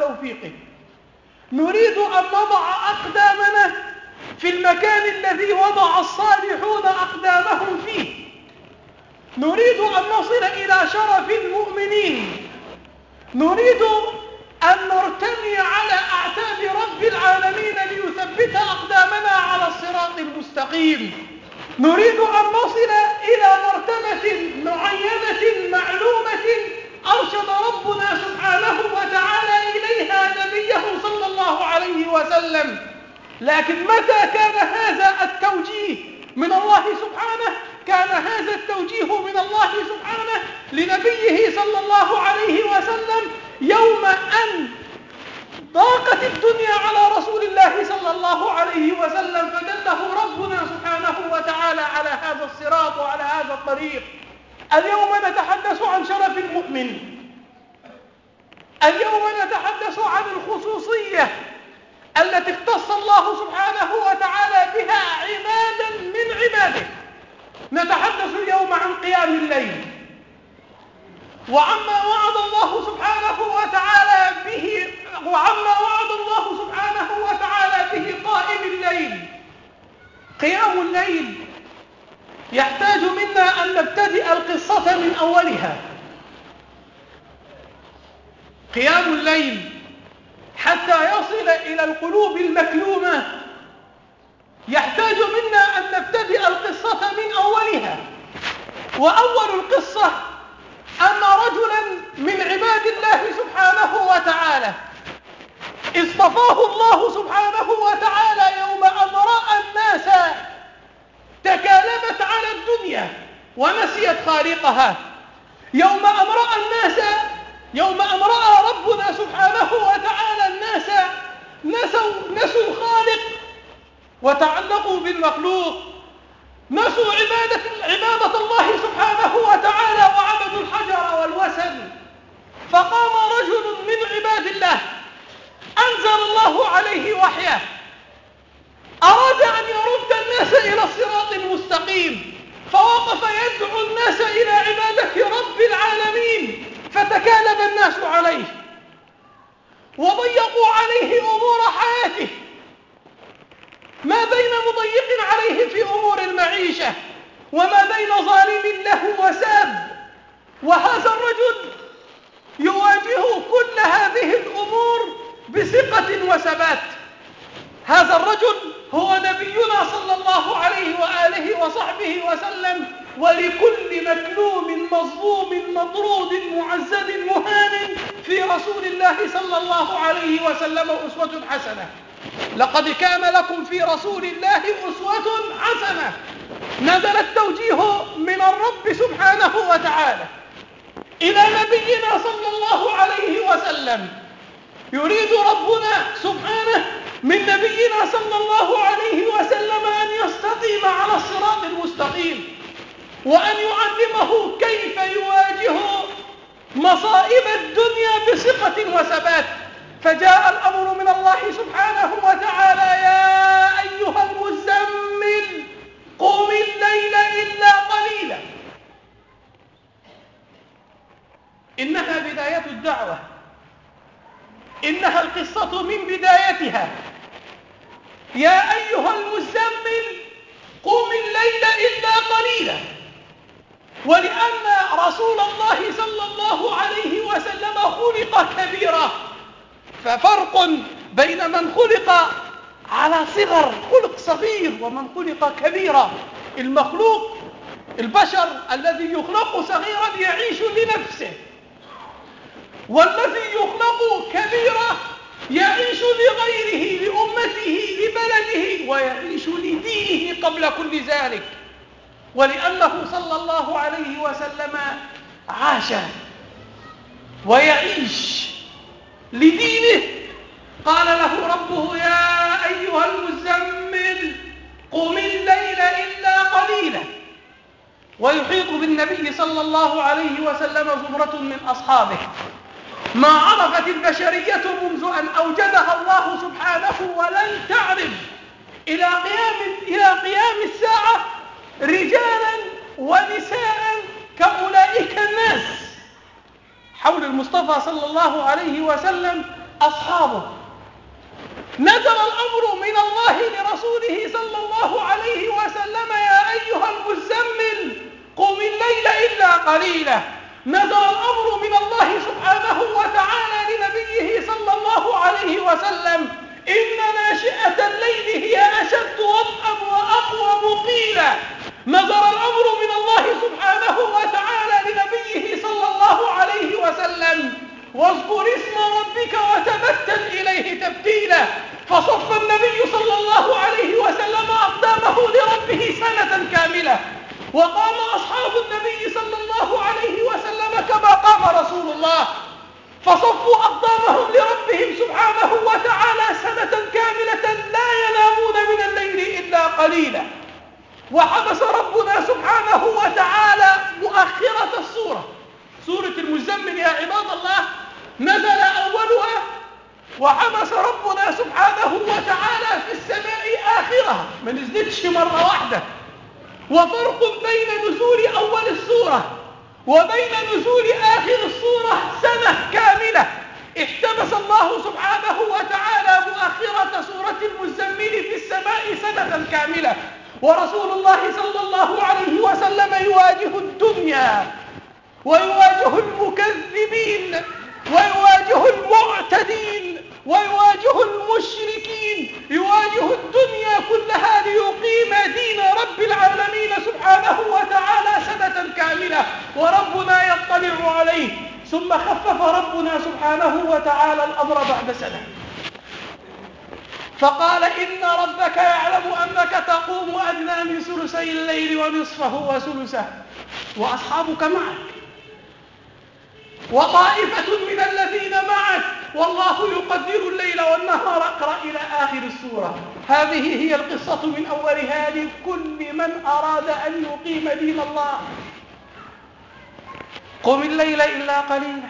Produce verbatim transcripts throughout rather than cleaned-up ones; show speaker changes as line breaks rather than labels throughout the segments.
وتوفيقه. نريد أن نضع أقدامنا في المكان الذي وضع الصالحون أقدامهم فيه. نريد أن نصل إلى شرف المؤمنين. نريد أن نرتمي على أعتاب رب العالمين ليثبت أقدامنا على الصراط المستقيم. نريد أن نصل إلى مرتبة معينة معلومة أرشد ربنا سبحانه وتعالى إليها نبيه صلى الله عليه وسلم. لكن متى كان هذا التوجيه من الله سبحانه؟ كان هذا التوجيه من الله سبحانه لنبيه صلى الله عليه وسلم يوم أن ضاقت الدنيا على رسول الله صلى الله عليه وسلم، فدله ربنا سبحانه وتعالى على هذا الصراط وعلى هذا الطريق. اليوم نتحدث عن شرف المؤمن. اليوم نتحدث عن الخصوصية التي اختص الله سبحانه وتعالى بها عبادا من عباده. نتحدث اليوم عن قيام الليل، وعما وعد الله سبحانه وتعالى به وعما وعد الله سبحانه وتعالى به قائم الليل. قيام الليل يحتاج منا أن نبتدئ القصة من أولها. قيام الليل حتى يصل إلى القلوب المكلومة يحتاج منا أن نبتدئ القصة من أولها. وأول القصة أن رجلا من عباد الله سبحانه وتعالى اصطفاه الله سبحانه وتعالى يوم أن رأى الناس تكالبت على الدنيا ونسيت خالقها. يوم أن رأى الناس يوم أن رأى ربنا سبحانه وتعالى الناس نسوا, نسوا الخالق وتعلقوا بالمخلوق، نسوا عبادة, عبادة الله سبحانه وتعالى وعبدوا الحجر والوثن. فقام رجل من عباد الله أنزل الله عليه وحيه، أراد أن يرد الناس إلى الصراط المستقيم، فوقف يدعو الناس إلى عبادة رب العالمين، فتكالب الناس عليه وضيقوا عليه أمور حياته، ما بين مضيق عليه في أمور المعيشة وما بين ظالم له وساب. وهذا الرجل يواجه كل هذه الأمور بثقة وثبات. هذا الرجل هو نبينا صلى الله عليه وآله وصحبه وسلم. ولكل مكلوم مظلوم مطرود معزز مهان في رسول الله صلى الله عليه وسلم أسوة حسنة. لقد كان لكم في رسول الله أسوة حسنة. نزل التوجيه من الرب سبحانه وتعالى إلى نبينا صلى الله عليه وسلم. يريد ربنا سبحانه من نبينا صلى الله عليه وسلم أن يستقيم على الصراط المستقيم، وأن يعلمه كيف يواجه مصائب الدنيا بثقة وثبات. فجاء الأمر من الله سبحانه وتعالى: يا أيها المزمل قم الليل إلا قليلا. إنها بداية الدعوة، إنها القصة من بدايتها. يا أيها المزمل قم الليل إلا قليلا. ولأن رسول الله صلى الله عليه وسلم خلق كبيرا، ففرق بين من خلق على صغر، خلق صغير، ومن خلق كبيرا. المخلوق البشر الذي يخلق صغيرا يعيش لنفسه، والذي يخلق كبيرا يعيش لغيره، لأمته، لبلده، ويعيش لدينه قبل كل ذلك. ولأنه صلى الله عليه وسلم عاش ويعيش لدينه قال له ربه: يا أيها المزمل قم الليل إلا قليلا. ويحيط بالنبي صلى الله عليه وسلم زمرة من أصحابه ما عرفت البشرية منذ أن أوجدها الله سبحانه ولن تعرف إلى قيام, إلى قيام الساعة رجالا ونساء كأولئك الناس حول المصطفى صلى الله عليه وسلم أصحابه. نزل الأمر من الله لرسوله صلى الله عليه وسلم: يا أيها المزمل قم الليل إلا قليلا. نزل الأمر من الله سبحانه وتعالى لنبيه صلى الله عليه وسلم: إن ناشئة الليل هي أشد وطئا وأقوم قيلا. نزل الأمر من الله سبحانه وتعالى لنبيه صلى الله عليه وسلم: واذكر اسم ربك وتبتل إليه تبتيلا. فصف النبي صلى الله عليه وسلم أقدامه لربه سنة كاملة، وقام أصحاب النبي صلى الله عليه وسلم كما قام رسول الله، فصفوا أقدامهم لربهم سبحانه وتعالى سنة كاملة لا ينامون من الليل إلا قليلا. وحبس ربنا سبحانه وتعالى مؤخرة السورة، سورة المزمل يا عباد الله، نزل أولها، وحبس ربنا سبحانه وتعالى في السماء آخرها، ما نزلتش مرة واحدة. وفرق بين نزول أول السورة وبين نزول آخر السورة سنة كاملة. احتبس الله سبحانه وتعالى مؤخرة سورة المزمل في السماء سنة كاملة، ورسول الله صلى الله عليه وسلم يواجه الدنيا ويواجه المكذبين ويواجه المعتدين ويواجه المشركين، يواجه الدنيا كلها ليقيم دين رب العالمين سبحانه وتعالى سنة كاملة، وربنا يطلع عليه. ثم خفف ربنا سبحانه وتعالى الأمر بعد سنة، فقال: إن ربك يعلم أنك تقوم أدنى من ثلثي الليل ونصفه وثلثه وأصحابك معك وطائفة من الذين معك والله يقدر الليل والنهار. اقرأ إلى آخر السورة. هذه هي القصة من أولها لكل من أراد أن يقيم دين الله. قم الليل إلا قليلا،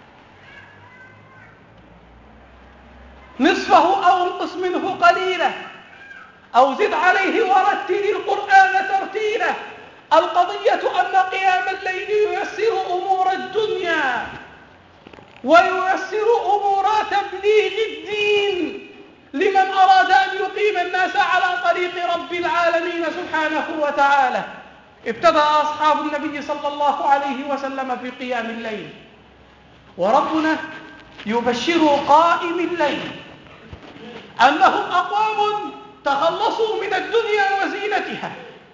نصفه أو انقص منه قليلا أو زد عليه ورتل القرآن ترتيلا. القضية أن قيام الليل ييسر أمور الدنيا وييسر أمور تبليغ الدين لمن أراد أن يقيم الناس على طريق رب العالمين سبحانه وتعالى. ابتدأ أصحاب النبي صلى الله عليه وسلم في قيام الليل، وربنا يبشر قائم الليل أنهم أقوام تخلصوا من الدنيا وزينتها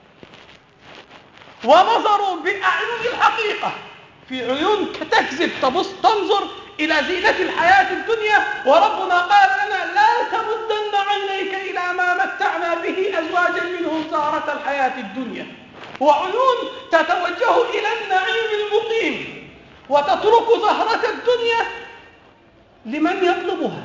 ونظروا بأعين الحقيقة في عيون تكذب تبص تنظر إلى زينة الحياة الدنيا، وربنا قال لنا: لا تمدن عينيك إلى ما متعنا به أزواجا منهم زهرة الحياة الدنيا، وعيون تتوجه إلى النعيم المقيم وتترك زهرة الدنيا لمن يطلبها.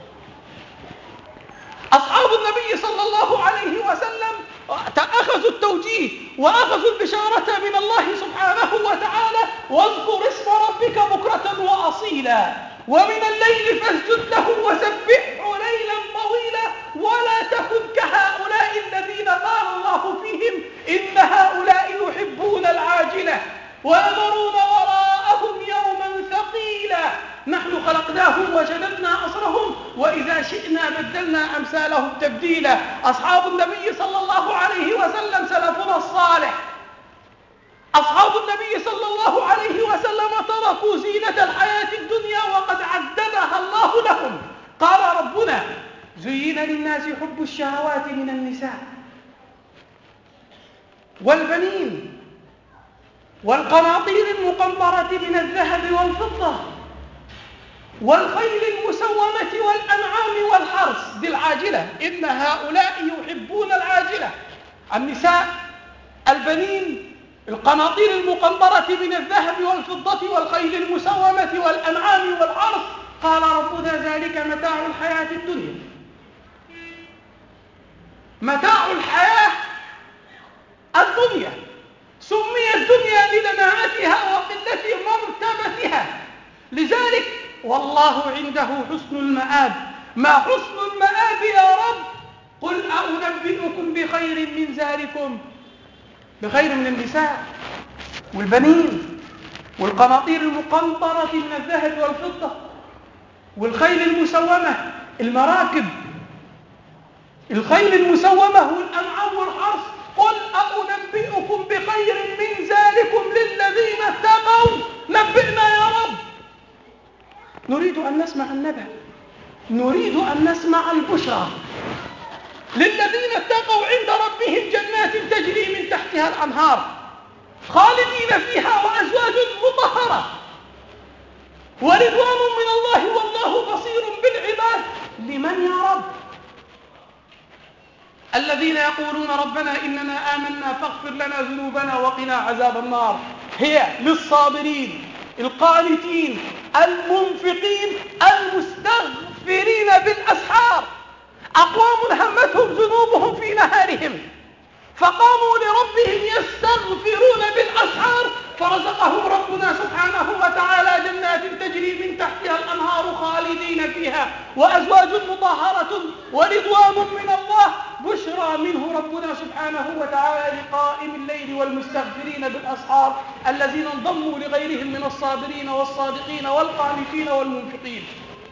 أصحاب النبي صلى الله عليه وسلم أخذوا التوجيه وأخذوا البشارة من الله سبحانه وتعالى: واذكر اسم ربك بكرة وأصيلا ومن الليل فاسجد له وسبحه ليلا طويلا ولا تكن كهؤلاء الذين قال الله فيهم: إن هؤلاء يحبون العاجلة ويذرون وراءهم يوما ثقيلا نحن خلقناهم وشددنا أسرهم وإذا شئنا بدلنا أمثالهم تبديلا. أصحاب النبي صلى الله عليه وسلم سلفنا الصالح، أصحاب النبي صلى الله عليه وسلم تركوا زينة الحياة الدنيا وقد عددها الله لهم. قال ربنا: زين للناس حب الشهوات من النساء والبنين والقناطير المقنطرة من الذهب والفضة والخيل المسومة والأنعام والحرث بالعاجلة. إن هؤلاء يحبون العاجلة: النساء، البنين، القناطير المقنطرة من الذهب والفضة والخيل المسومة والأنعام والحرث. قال ربنا: ذلك متاع الحياة الدنيا. متاع الحياة الدنيا سميت الدنيا لدناءتها وقلة مرتبتها، لذلك والله عنده حسن المآب. ما حسن المآب يا رب؟ قل أنبئكم بخير من ذلكم، بخير من النساء والبنين والقناطير المقنطرة من الذهب والفضة والخيل المسومة المراكب، الخيل المسومة والأنعام والحرث. قل أنبئكم بخير من ذلكم للذين اتقوا. نبئنا يا رب. نريد أن نسمع النبأ، نريد أن نسمع البشرى. للذين اتقوا عند ربهم جنات تجري من تحتها الأنهار خالدين فيها وأزواج مطهرة ورضوان من الله والله بصير بالعباد. لمن يا رب؟ الذين يقولون ربنا إننا آمنا فاغفر لنا ذنوبنا وقنا عذاب النار. هي للصابرين القانتين المنفقين المستغفرين بالأسحار. أقوام همتهم ذنوبهم في نهارهم فقاموا لربهم يستغفرون بالأسحار فرزقهم ربنا سبحانه وتعالى جنات تجري من تحتها الأنهار خالدين فيها وأزواج مطهرة ورضوان من الله. بشرى منه ربنا سبحانه وتعالى لقائم الليل والمستغفرين بالأسحار الذين انضموا لغيرهم من الصابرين والصادقين والقانتين والمنفقين.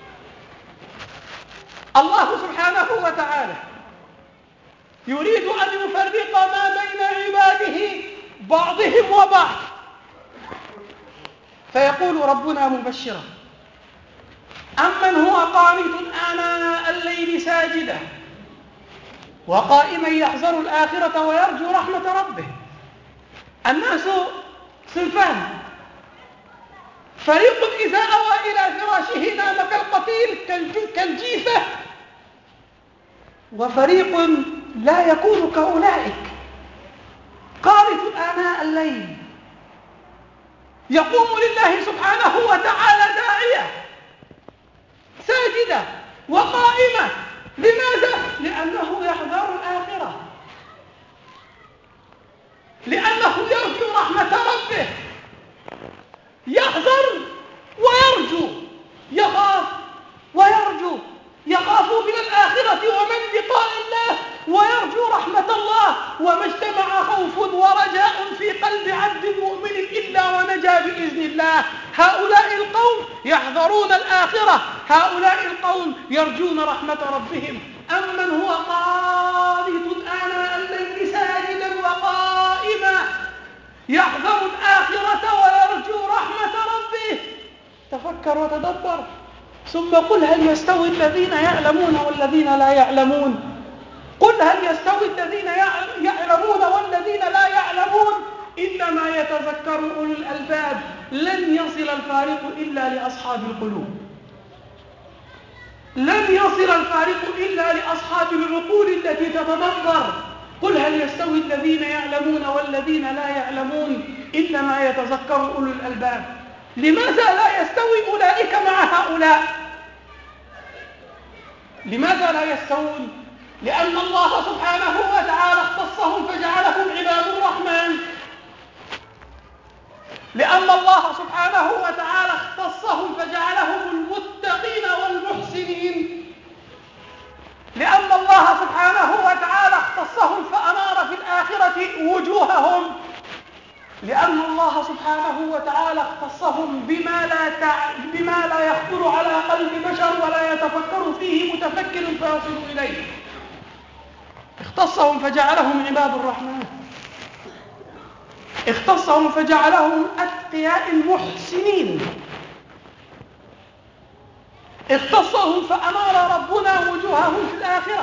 الله سبحانه وتعالى يريد أن يفرق ما بين عباده بعضهم وبعض، فيقول ربنا مبشرا: أمن هو قانت آناء الليل ساجدا وقائما يحذر الآخرة ويرجو رحمة ربه. الناس صنفان: فريق إذا أوى إلى فراشه نام كالقتيل كالجيفة، وفريق لا يكون كأولئك قانت آناء الليل يقوم لله سبحانه وتعالى داعية ساجدة وقائمة. لماذا؟ لأنه يحذر الآخرة، لأنه يرجو رحمة ربه، يحذر ويرجو، يخاف ويرجو، يخاف من الآخرة ومن لقاء الله ويرجو رحمة الله. وما اجتمع خوف ورجاء في قلب عبد مؤمن إلا ونجا بإذن الله. هؤلاء القوم يحذرون الآخرة، هؤلاء القوم يرجون رحمة ربهم. أمن هو قانت آناء الليل ساجدا وقائما يحذر الآخرة ويرجو رحمة ربه. تفكر وتدبر ثم قل: هل يستوي الذين يعلمون والذين لا يعلمون؟ قل: هل يستوي الذين يعلمون والذين لا يعلمون؟ إنما يتذكر أولو الألباب. لن يصل الفارق إلا لأصحاب القلوب، لن يصل الفارق إلا لأصحاب العقول التي تتدبر. قل: هل يستوي الذين يعلمون والذين لا يعلمون؟ إنما يتذكر أولو الألباب. لماذا لا يستوي أولئك مع هؤلاء؟ لماذا لا يستوون؟ لأن الله سبحانه وتعالى اختصهم فجعلهم عباد الرحمن، لأن الله سبحانه وتعالى اختصهم فجعلهم المتقين والمحسنين، لأن الله سبحانه وتعالى اختصهم فأنار في الآخرة وجوههم، لأن الله سبحانه وتعالى اختصهم بما لا تع... بما لا يخطر على قلب بشر ولا يتفكر فيه متفكر فيصل إليه. اختصهم فجعلهم عباد الرحمن، اختصهم فجعلهم أتقياء المحسنين، اختصهم فأنار ربنا وجوههم في الآخرة،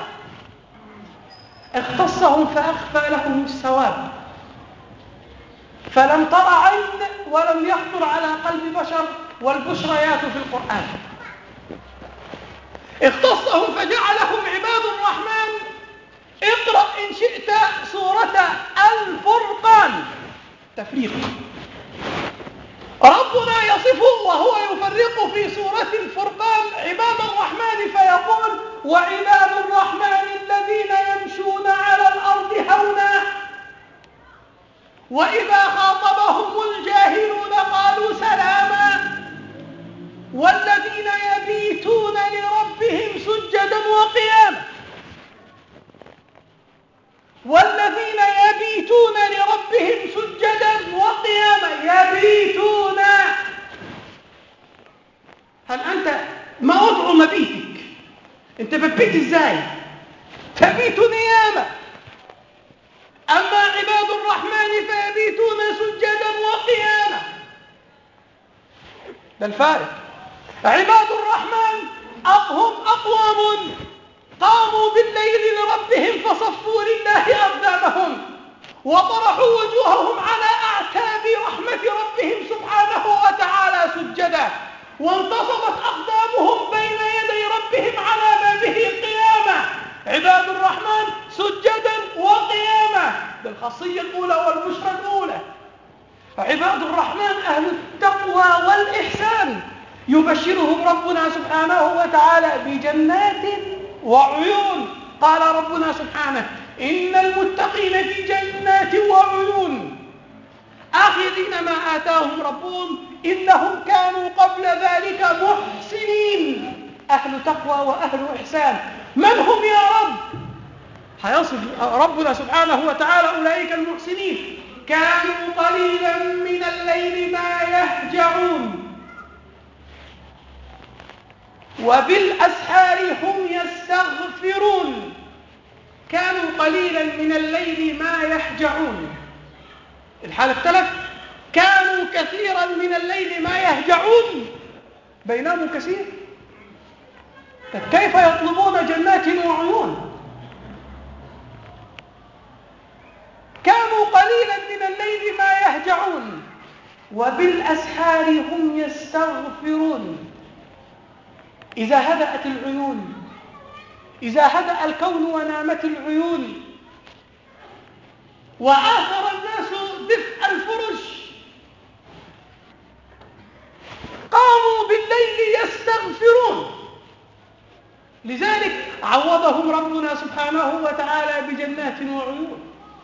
اختصهم فأخفى لهم الثواب فلم تر عين ولم يخطر على قلب بشر، والبشريات في القرآن. اختصهم فجعلهم عباد الرحمن. اقرأ إن شئت سورة الفرقان، تفريق. ربنا يصف وهو يفرق في سورة الفرقان عباد الرحمن فيقول: وعباد الرحمن الذين يمشون على الأرض هونا وإذا خاطبهم الجاهلون قالوا سلاما والذين يبيتون لربهم سجدا وقياما والذين يبيتون لربهم سجدا وقياما. يبيتون. هل أنت ما مبيتك. انت بتبيت ازاي؟ تبيت نياما. أما عباد الرحمن فيبيتون سجدا وقياما. ده الفارق. عباد الرحمن هم أقوام قاموا بالليل لربهم فصفوا لله أقدامهم وطرحوا وجوههم على أعتاب رحمة ربهم سبحانه وتعالى سجدا، وانتصبت أقدامهم بين يدي ربهم على بابه قياما. عباد الرحمن سجدا وقياما، بالخاصية الأولى والبشرى الأولى. عباد الرحمن أهل التقوى والإحسان يبشرهم ربنا سبحانه وتعالى بجنات وعيون. قال ربنا سبحانه: إن المتقين في جنات وعيون آخذين ما آتاهم ربهم إنهم كانوا قبل ذلك محسنين. أهل تقوى وأهل إحسان من هم يا رب؟ هيصف ربنا سبحانه وتعالى أولئك المحسنين: كانوا قليلا من الليل ما يهجعون وبالأسحار هم يستغفرون. كانوا قليلا من الليل ما يهجعون. الحال اختلف. كانوا كثيرا من الليل ما يهجعون، بينهم كثير. كيف يطلبون جنات وعيون؟ كانوا قليلا من الليل ما يهجعون وبالأسحار هم يستغفرون. إذا هدأت العيون، إذا هدأ الكون ونامت العيون وآثر الناس دفء الفرش، قاموا بالليل يستغفرون. لذلك عوضهم ربنا سبحانه وتعالى بجنات وعيون.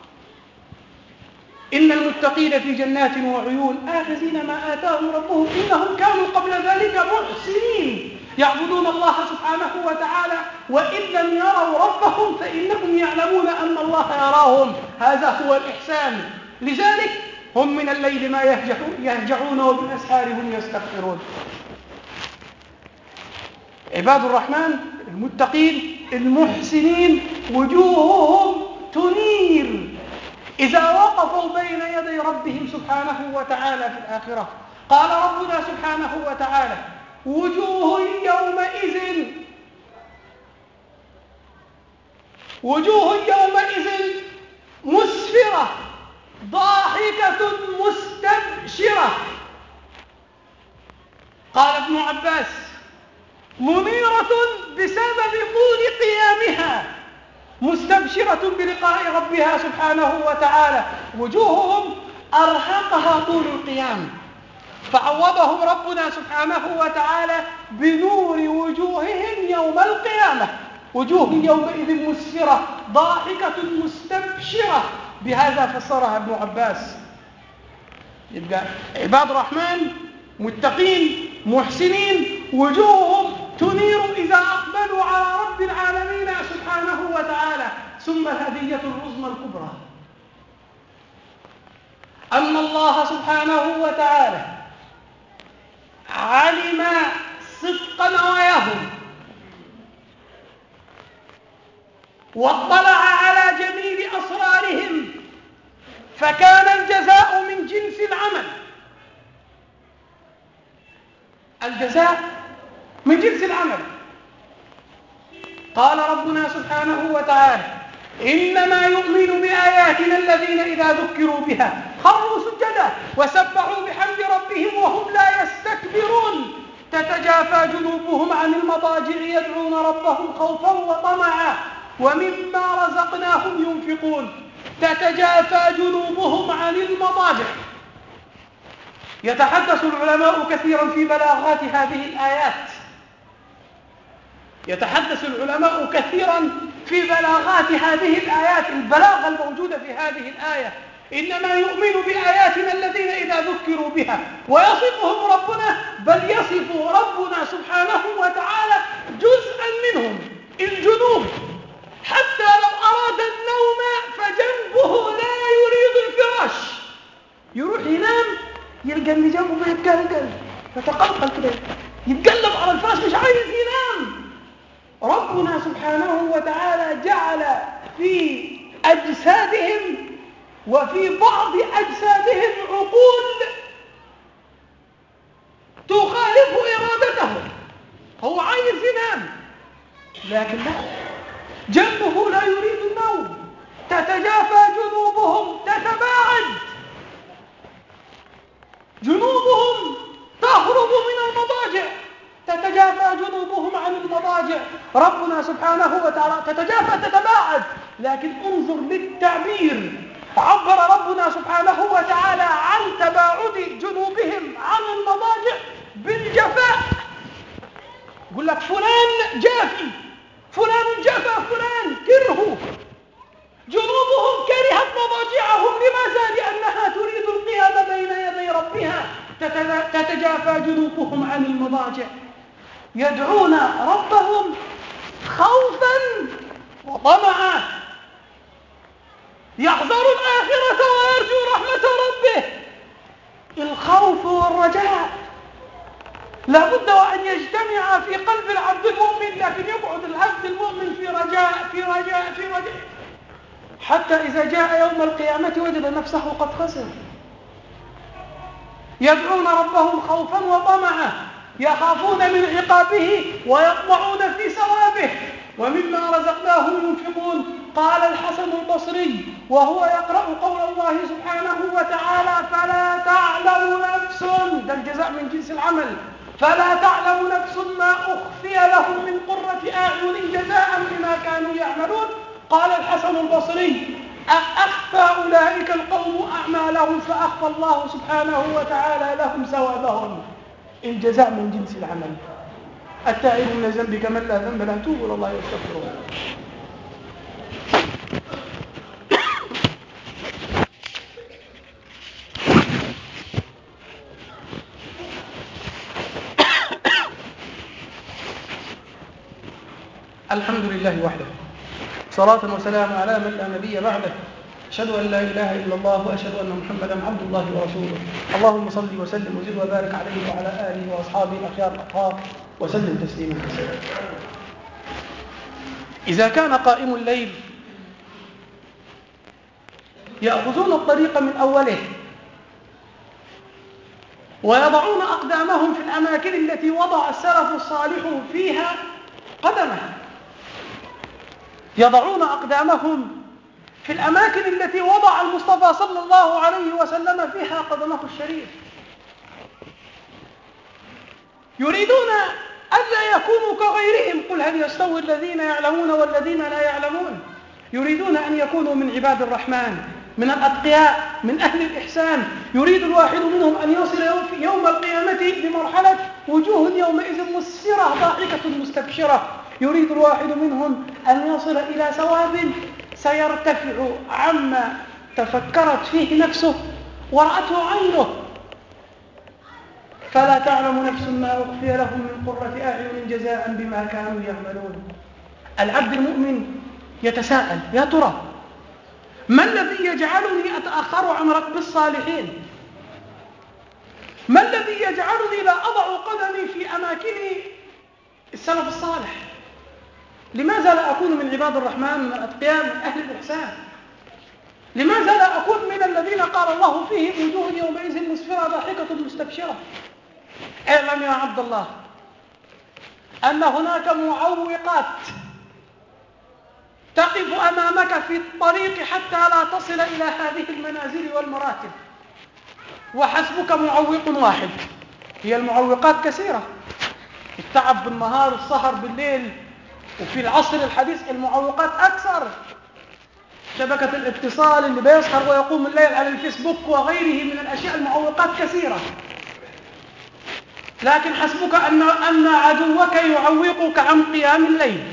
إن المتقين في جنات وعيون آخذين ما آتاهم ربهم إنهم كانوا قبل ذلك محسنين، يعبدون الله سبحانه وتعالى وإن لم يروا ربهم فإنهم يعلمون أن الله يراهم. هذا هو الإحسان. لذلك هم من الليل ما يهجعون وبالأسحار هم يستغفرون. عباد الرحمن المتقين المحسنين وجوههم تنير إذا وقفوا بين يدي ربهم سبحانه وتعالى في الآخرة. قال ربنا سبحانه وتعالى: وجوه يومئذ وجوه يومئذ مسفرة ضاحكة مستبشرة. قال ابن عباس: منيرة بسبب طول قيامها مستبشرة بلقاء ربها سبحانه وتعالى. وجوههم أرهقها طول القيام فعوضهم ربنا سبحانه وتعالى بنور وجوههم يوم القيامة. وجوه يومئذ مسفرة ضاحكة مستبشرة، بهذا فسرها ابن عباس. يبقى عباد الرحمن متقين محسنين وجوههم تنير إذا أقبلوا على رب العالمين سبحانه وتعالى. ثم الهدية العظمى الكبرى أن الله سبحانه وتعالى علم صدق نواياهم واطلع على جميل أسرارهم، فكان الجزاء من جنس العمل. الجزاء من جنس العمل. قال ربنا سبحانه وتعالى: إنما يؤمن بآياتنا الذين إذا ذكروا بها خروا سجدا وسبحوا بحمد ربهم وهم لا يستكبرون. تتجافى جنوبهم عن المضاجع يدعون ربهم خوفا وطمعا ومما رزقناهم ينفقون. تتجافى جنوبهم عن المضاجع. يتحدث العلماء كثيرا في بلاغات هذه الآيات يتحدث العلماء كثيرا في بلاغات هذه الآيات، البلاغة الموجودة في هذه الآية. إنما يؤمن بآياتنا الذين إذا ذكروا بها، ويصفهم ربنا، بل يصف ربنا سبحانه وتعالى جزءا منهم، الجنوب. حتى لو أراد النوم فجنبه لا يريد الفراش، يروح ينام يلقى اللي جنبه بيتقلقل، يتقلقل كده، يتقلب على الفراش، مش عايز ينام. في أجسادهم وفي بعض أجسادهم عقول تخالف إرادته. هو عايز ينام لكن لا، جنبه لا يريد النوم، تتجافى جنوبهم، تتباعد جنوبهم، تهرب من المضاجع، تتجافى جنوبهم عن المضاجع. ربنا سبحانه وتعالى تتجافى تتباعد، لكن انظر للتعبير، عبر ربنا سبحانه وتعالى عن تباعد جنوبهم عن المضاجع بالجفاء. يقول لك فلان جافي، فلان جفا، فلان كرهه. جنوبهم كرهت مضاجعهم، لماذا؟ لأنها تريد القيام بين يدي ربها، تتجافى جنوبهم عن المضاجع، يدعون ربهم خوفا وطمعا، يحذر الآخرة ويرجو رحمة ربه. الخوف والرجاء لابد وأن يجتمع في قلب العبد المؤمن، لكن يقعد العبد المؤمن في رجاء في رجاء في رجاء حتى إذا جاء يوم القيامة وجد نفسه قد خسر. يدعون ربهم خوفا وطمعا، يخافون من عقابه ويطمعون في ثوابه، ومما رزقناهم ينفقون. قال الحسن البصري وهو يقرأ قول الله سبحانه وتعالى: فلا تعلم نفس، ده الجزاء من جنس العمل، فلا تعلم نفس ما أخفي لهم من قرة أعين جزاء بما كانوا يعملون. قال الحسن البصري: أخفى أولئك القوم أعمالهم فأخفى الله سبحانه وتعالى لهم ثوابهم. الجزاء من جنس العمل. التائب من الذنب كمن لا ذنب له، توبوا إلى الله واستغفروه. الحمد لله وحده، صلاة وسلام على من لا نبي بعده. أشهد أن لا إله إلا الله وأشهد أن محمدا عبد الله ورسوله. اللهم صل وسلم وزد وبارك عليه وعلى آله وأصحابه الأخيار الأطهار وسلم تسليما كثيرا. إذا كان قائم الليل يأخذون الطريق من أوله ويضعون أقدامهم في الأماكن التي وضع السلف الصالح فيها قدمه، يضعون أقدامهم في الأماكن التي وضع المصطفى صلى الله عليه وسلم فيها قدمه الشريف. يريدون ألا يكونوا كغيرهم، قل هل يستوي الذين يعلمون والذين لا يعلمون. يريدون أن يكونوا من عباد الرحمن، من الأتقياء، من أهل الإحسان. يريد الواحد منهم أن يصل يوم القيامة لمرحلة وجوه يومئذ مسفرة ضاحكة مستبشرة. يريد الواحد منهم أن يصل إلى ثواب سيرتفع عما تفكرت فيه نفسه ورأته عينه. فلا تعلم نفس ما أخفي لهم من قرة أعين جزاء بما كانوا يعملون. العبد المؤمن يتساءل: يا ترى ما الذي يجعلني أتأخر عن ركب الصالحين؟ ما الذي يجعلني لا أضع قدمي في أماكن السلف الصالح؟ لماذا لا أكون من عباد الرحمن، من الأتقياء، من أهل الإحسان؟ لماذا لا أكون من الذين قال الله فيهم وجوه يومئذ مسفرة ضاحكة مستبشرة؟ اعلم يا عبد الله أن هناك معوقات تقف أمامك في الطريق حتى لا تصل إلى هذه المنازل والمراتب، وحسبك معوق واحد. هي المعوقات كثيرة: التعب بالنهار، السهر بالليل، وفي العصر الحديث المعوقات أكثر. شبكة الاتصال اللي بيسهر ويقوم الليل على الفيسبوك وغيره من الأشياء، المعوقات كثيرة. لكن حسبك أن أن عدوك يعوقك عن قيام الليل.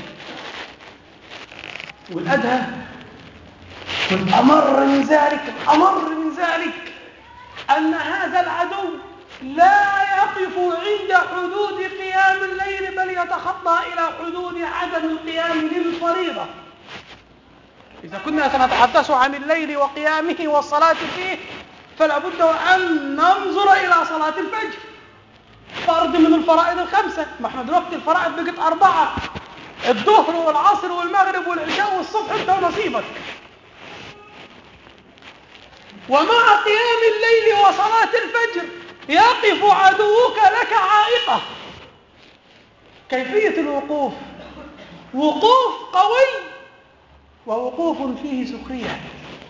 والأدهى والأمر من ذلك الأمر من ذلك أن هذا العدو لا يقف عند حدود قيام الليل، بل يتخطى إلى حدود عدم القيام للفريضة. إذا كنا سنتحدث عن الليل وقيامه والصلاة فيه، فلا بد أن ننظر إلى صلاة الفجر، فرض من الفرائض الخمسة. ما احنا دلوقتي الفرائض بقت أربعة: الظهر والعصر والمغرب والعشاء والصبح انت ونصيبك. ومع قيام الليل وصلاة الفجر يقف عدوك لك عائقة. كيفية الوقوف؟ وقوف قوي ووقوف فيه سخرية.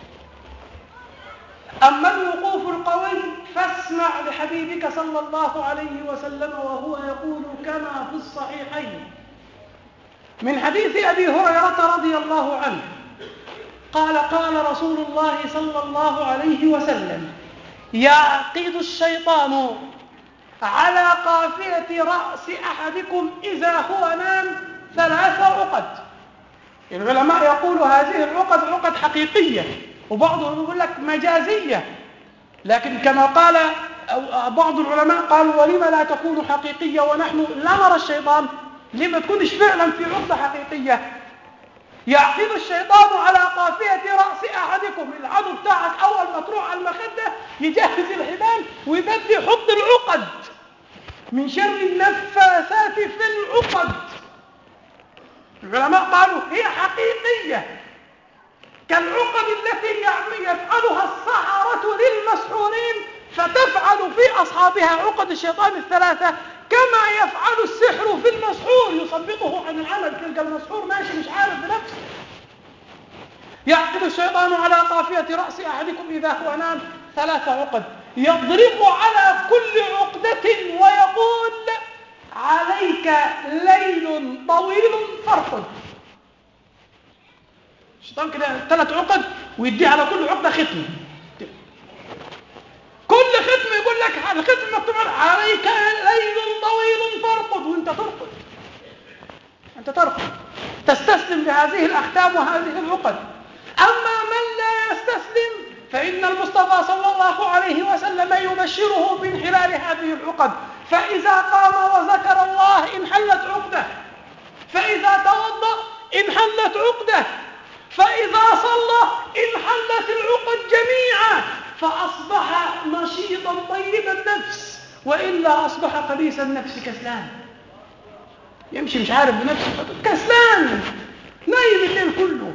أما الوقوف القوي فاسمع لحبيبك صلى الله عليه وسلم وهو يقول كما في الصحيحين من حديث أبي هريرة رضي الله عنه قال قال رسول الله صلى الله عليه وسلم يعقد الشيطان على قافية رأس أحدكم إذا هو نام ثلاث عقد. العلماء يقولوا هذه العقد عقد حقيقية، وبعضهم يقول لك مجازية، لكن كما قال أو بعض العلماء قالوا ولما لا تكون حقيقية ونحن لا نرى الشيطان؟ لما تكونش فعلا في عقدة حقيقية؟ يعقد الشيطان على قافية رأس أحدكم، العضو بتاعك أول ما تروح على المخدة يجهز الحبال ويبدي يحط العقد من شر النفاثات في العقد. العلماء قالوا هي حقيقية كالعقد التي يفعلها السحرة للمسحورين، فتفعل في أصحابها عقد الشيطان الثلاثة كما يفعل السحر في المسحور، يصبطه عن العمل. تلقى المسحور ماشي مش عارف بنفسه. يعقد الشيطان على قافية رأس أحدكم إذا هو نام ثلاث عقد، يضرب على كل عقدة ويقول عليك ليل طويل فارقد. الشيطان كده ثلاث عقد ويدي على كل عقدة ختم، كل ختم يقول لك الختم مكتوب عليك ليل طويل فارقد، وانت ترقد، انت ترقد تستسلم لهذه الأختام وهذه العقد. أما من لا يستسلم فإن المصطفى صلى الله عليه وسلم يبشره بانحلال هذه العقد، فإذا قام وذكر الله انحلت عقده، فإذا توضأ انحلت عقده، فإذا صلى انحلت العقد جميعا، فأصبح نشيطا طيب النفس، وإلا أصبح قبيح النفس كسلان، يمشي مش عارف بنفسه، كسلان نايم الليل كله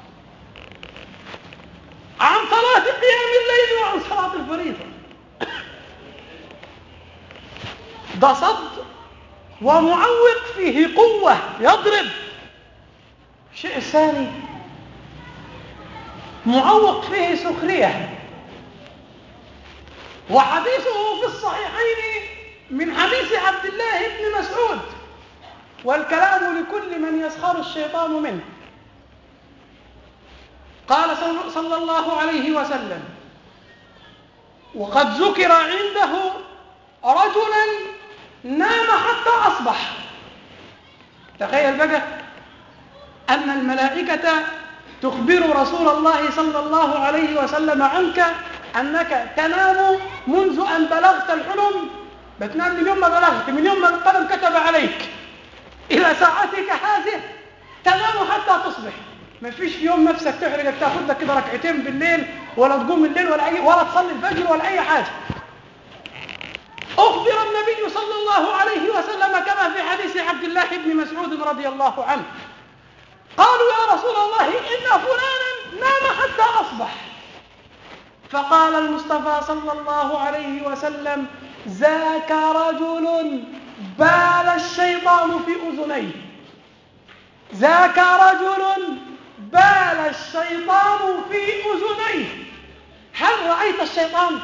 عن صلاة قيام الليل وعن صلاة الفريضة. ده صد ومعوق فيه قوة يضرب. الشيء الثاني معوق فيه سخرية، وحديثه في الصحيحين من حديث عبد الله بن مسعود، والكلام لكل من يسخر الشيطان منه. قال صلى الله عليه وسلم وقد ذكر عنده رجلا نام حتى أصبح. تخيل بقى أن الملائكة تخبر رسول الله صلى الله عليه وسلم عنك أنك تنام منذ أن بلغت الحلم، بتنام من يوم ما بلغت، من يوم ما القلم كتب عليك إلى ساعتك هذه تنام حتى تصبح. ما فيش في يوم نفسك تحرقك تاخذ لك كده ركعتين بالليل، ولا تقوم الليل ولا أي ولا تصلي الفجر ولا أي حاجة. أخبر النبي صلى الله عليه وسلم كما في حديث عبد الله بن مسعود رضي الله عنه، قالوا يا رسول الله إن فلانا نام حتى أصبح، فقال المصطفى صلى الله عليه وسلم ذاك رجل بال الشيطان في أذنيه، ذاك رجل بال الشيطان في أذنيه. هل رأيت الشيطان؟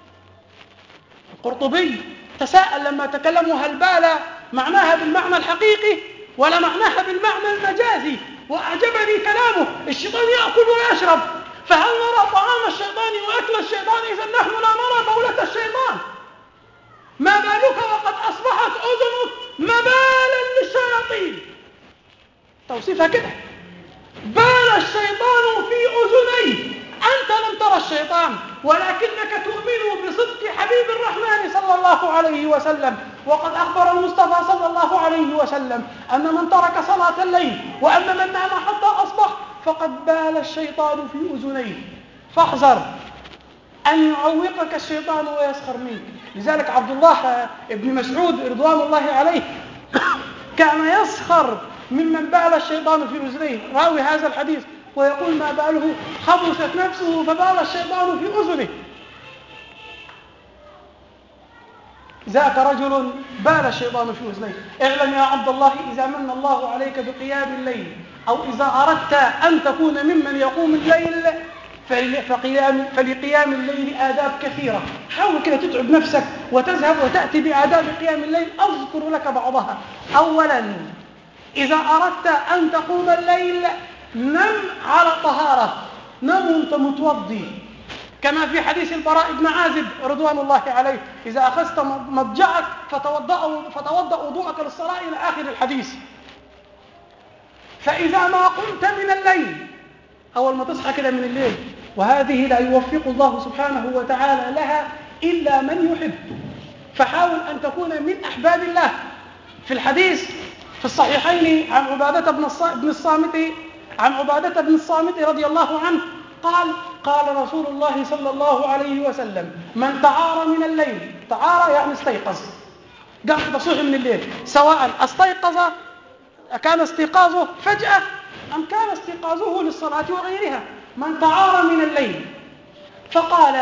القرطبي تساءل لما تكلموا هل بال معناها بالمعنى الحقيقي ولا معناها بالمعنى المجازي، وأعجبني كلامه. الشيطان يأكل ويشرب، فهل نرى طعام الشيطان وأكل الشيطان؟ إذا نحن لا نرى بولة الشيطان. ما بالك وقد أصبحت أذنك مبالا للشياطين؟ توصيفها كده، بال الشيطان في أذنيه. أنت لم ترى الشيطان، ولكنك تؤمن بصدق حبيب الرحمن صلى الله عليه وسلم. وقد أخبر المصطفى صلى الله عليه وسلم أن من ترك صلاة الليل وأن من نام حتى أصبح فقد بال الشيطان في أذنيه. فاحذر أن يعوقك الشيطان ويسخر منك. لذلك عبد الله بن مسعود رضوان الله عليه كان يسخر ممن بال الشيطان في أذنيه، راوي هذا الحديث، ويقول ما باله خبثت نفسه فبال الشيطان في أذنه. ذاك رجل بال الشيطان في أذنيه. اعلم يا عبد الله إذا من الله عليك بقيام الليل، أو إذا أردت أن تكون ممن يقوم الليل، فقيام فلقيام الليل آداب كثيرة. حاول كده تتعب نفسك وتذهب وتأتي بآداب قيام الليل، أذكر لك بعضها. أولا، إذا أردت أن تقوم الليل نم على طهارة، نم وانت متوضي، كما في حديث البراء بن عازب رضوان الله عليه: إذا أخذت مضجعك فتوضأ, فتوضأ وضوءك للصلاة، إلى آخر الحديث. فإذا ما قمت من الليل، أول ما تصحى كده من الليل، وهذه لا يوفق الله سبحانه وتعالى لها إلا من يحب، فحاول أن تكون من أحباب الله. في الحديث في الصحيحين عن عبادة بن الصامت عن عبادة بن الصامت رضي الله عنه قال: قال رسول الله صلى الله عليه وسلم: من تعار من الليل، تعار يعني استيقظ، قام كده صحي من الليل، سواء استيقظ كان استيقاظه فجأة أم كان استيقاظه للصلاة وغيرها، من تعار من الليل فقال: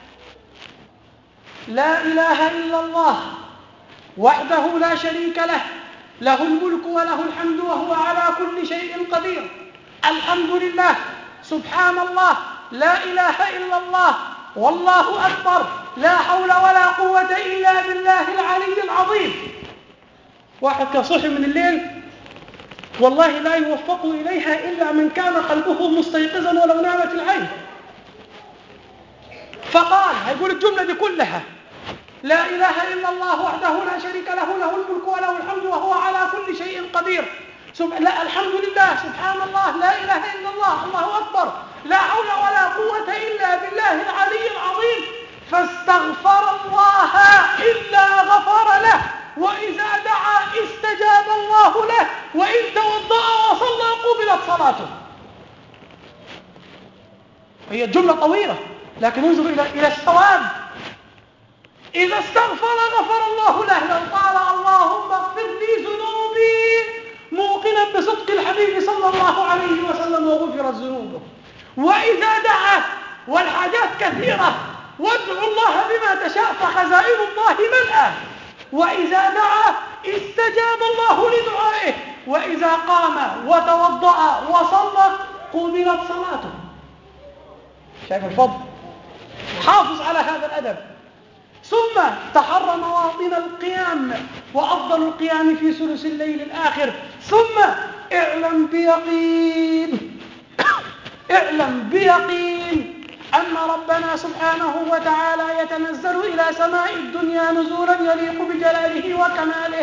لا إله إلا الله وحده لا شريك له، له الملك وله الحمد وهو على كل شيء قدير، الحمد لله، سبحان الله، لا إله إلا الله، والله أكبر، لا حول ولا قوة إلا بالله العلي العظيم. واحد كصحي من الليل والله لا يوفق إليها إلا من كان قلبه مستيقظا ولو نامت العين. فقال، هيقول الجملة دي كلها: لا إله إلا الله وحده لا شريك له، له الملك وله الحمد وهو على كل شيء قدير، سب... لا الحمد لله، سبحان الله، لا إله إلا الله، الله أكبر، لا حول ولا قوة إلا بالله العلي العظيم. فاستغفر الله إلا غفر له، وإذا دعا استجاب الله له، وإن توضأ وصلى قبلت صلاته. هي الجملة طويلة لكن انظر إلى إلى الثواب. إذا استغفر غفر الله له، لو قال اللهم اغفر لي ذنوبي موقنا بصدق الحبيب صلى الله عليه وسلم وغفرت ذنوبه. وإذا دعا، والحاجات كثيرة، وادعوا الله بما تشاء فخزائن الله ملأى، وإذا دعا استجاب الله لدعائه، وإذا قام وتوضأ وصلى قبلت صلاته. شايف الفضل؟ حافظ على هذا الأدب. ثم تحرى مواطن القيام، وأفضل القيام في ثلث الليل الآخر. ثم اعلم بيقين اعلم بيقين أن ربنا سبحانه وتعالى يتنزل إلى سماء الدنيا نزولا يليق بجلاله وكماله.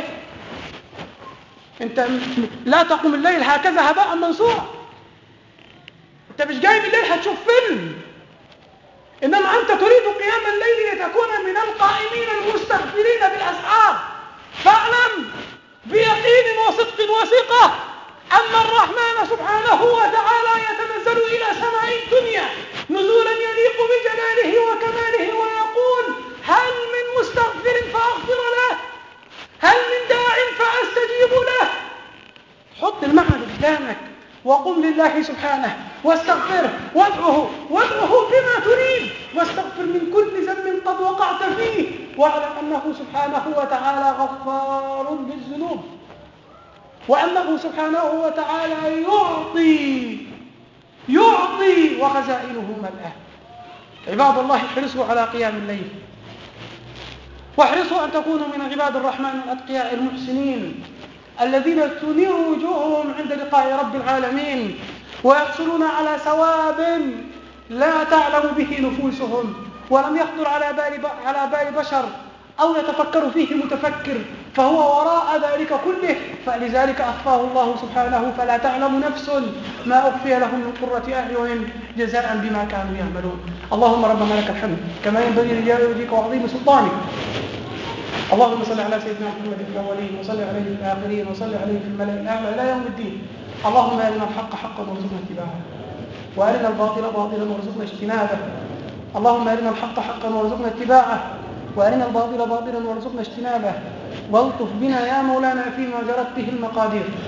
انت لا تقوم الليل هكذا هباء منثورا، انت مش جاي بالليل هتشوف فيلم، إنما أنت تريد قيام الليل لتكون من القائمين المستغفرين بالأسحار. فاعلم بيقين وصدق وثقة أن الرحمن سبحانه وتعالى يتنزل إلى سماء الدنيا نزولا يليق بجلاله وكماله، ويقول: هل من مستغفر فأغفر له، هل من داع فأستجيب له. حط المعنى قدامك وقم لله سبحانه واستغفره وادعه وادعه بما تريد، واستغفر من كل ذنب قد وقعت فيه، واعلم أنه سبحانه وتعالى غفار للذنوب، وأنه سبحانه وتعالى يعطي يعطي وخزائنه ملأى. عباد الله، احرصوا على قيام الليل، واحرصوا أن تكونوا من عباد الرحمن الأتقياء المحسنين الذين تنير وجوههم عند لقاء رب العالمين، ويحصلون على ثواب لا تعلم به نفوسهم ولم يخطر على بال على بال بشر أو يتفكر فيه متفكر، فهو وراء ذلك كله، فلذلك أخفاه الله سبحانه، فلا تعلم نفس ما أخفي لهم من قرة أعين جزاء بما كانوا يعملون. اللهم ربنا لك الحمد كما ينبغي لجلال وجهك وعظيم سلطانك. اللهم صل على سيدنا محمد في الأولين، وصل عليه في الآخرين، وصل عليه في الملأ الأعلى إلى يوم الدين. اللهم أرنا الحق حقا وارزقنا اتباعه، وأرنا الباطل باطلا وارزقنا اجتنابه. اللهم أرنا الحق حقا وارزقنا اتباعه، وأرنا الباطل باطلا وارزقنا اجتنابه. والطف بنا يا مولانا فيما جرت به المقادير.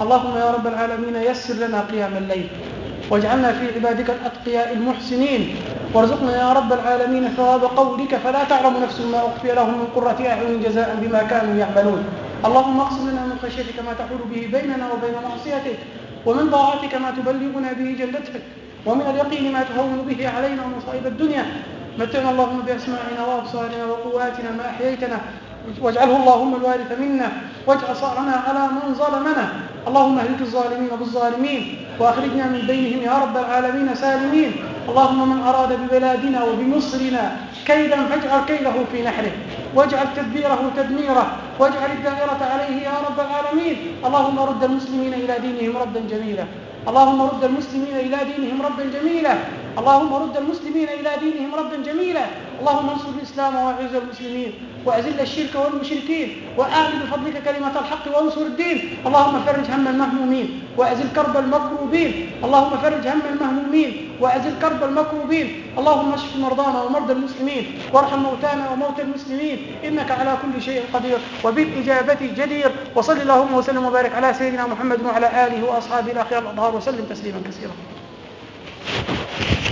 اللهم يا رب العالمين يسر لنا قيام الليل، واجعلنا في عبادك الأتقياء المحسنين، وارزقنا يا رب العالمين ثواب قولك فلا تعلم نفس ما أخفي لهم من قرة أعين جزاء بما كانوا يعملون. اللهم اقسم لنا من خشيتك ما تحول به بيننا وبين معصيتك، ومن طاعتك ما تبلغنا به جنتك، ومن اليقين ما تهون به علينا مصائب الدنيا. متعنا اللهم بأسماعنا وأبصارنا وقواتنا ما أحييتنا، واجعله اللهم الوارث منا، واجعل صارنا على من ظلمنا. اللهم اهلك الظالمين بالظالمين، وأخرجنا من بينهم يا رب العالمين سالمين. اللهم من أراد ببلادنا وبمصرنا كيدا فاجعل كيده في نحره، واجعل تدبيره تدميره، واجعل الدائرة عليه يا رب العالمين. اللهم رد المسلمين إلى دينهم ردا جميلا، اللهم رد المسلمين إلى دينهم ردا جميلا، اللهم رد المسلمين إلى دينهم ردا جميلا. اللهم انصر الإسلام وأعز المسلمين، وأذل الشرك والمشركين، وأعل بفضلك كلمة الحق وانصر الدين. اللهم فرج هم المهمومين وأزل كرب المكروبين، اللهم فرج هم المهمومين وأزل كرب المكروبين. اللهم اشف مرضانا ومرضى المسلمين، وارحم موتانا وموتى المسلمين، إنك على كل شيء قدير وبالإجابة جدير. وصل اللهم وسلم وبارك على سيدنا محمد وعلى آله وأصحابه الأخيار الأطهار، وسلم تسليما كثيرا.